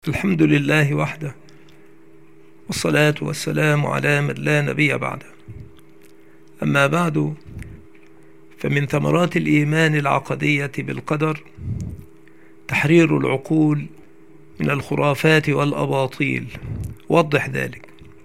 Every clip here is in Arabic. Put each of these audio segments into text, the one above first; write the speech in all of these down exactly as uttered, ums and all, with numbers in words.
الحمد لله وحده، والصلاة والسلام على من لا نبي بعده. أما بعد، فمن ثمرات الإيمان العقدية بالقدر تحرير العقول من الخرافات والأباطيل. وضح ذلك.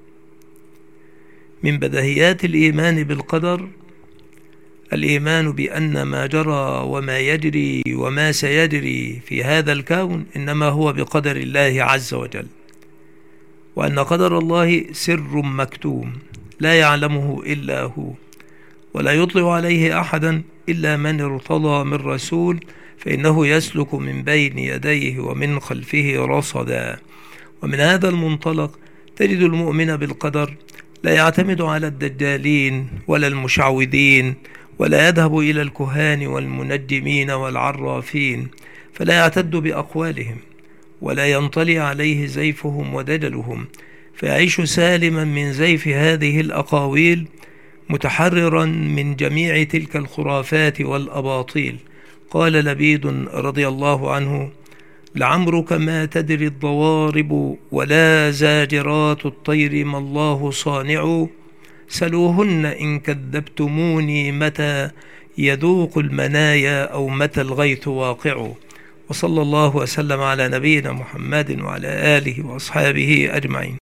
من بديهيات الإيمان بالقدر الإيمان بأن ما جرى وما يجري وما سيجري في هذا الكون إنما هو بقدر الله عز وجل، وأن قدر الله سر مكتوم لا يعلمه إلا هو، ولا يطلع عليه أحدا إلا من ارتضى من رسول، فإنه يسلك من بين يديه ومن خلفه رصدا. ومن هذا المنطلق تجد المؤمن بالقدر لا يعتمد على الدجالين ولا المشعوذين، ولا يذهب إلى الكهان والمنجمين والعرافين فلا يعتد بأقوالهم، ولا ينطلي عليه زيفهم ودجلهم، فيعيش سالما من زيف هذه الأقاويل، متحررا من جميع تلك الخرافات والأباطيل. قال لبيد رضي الله عنه: لعمرك ما تدري الضوارب ولا زاجرات الطير ما الله صانع، سلوهن إن كذبتموني متى يذوق المنايا أو متى الغيث واقع. وصلى الله وسلم على نبينا محمد وعلى آله وأصحابه أجمعين.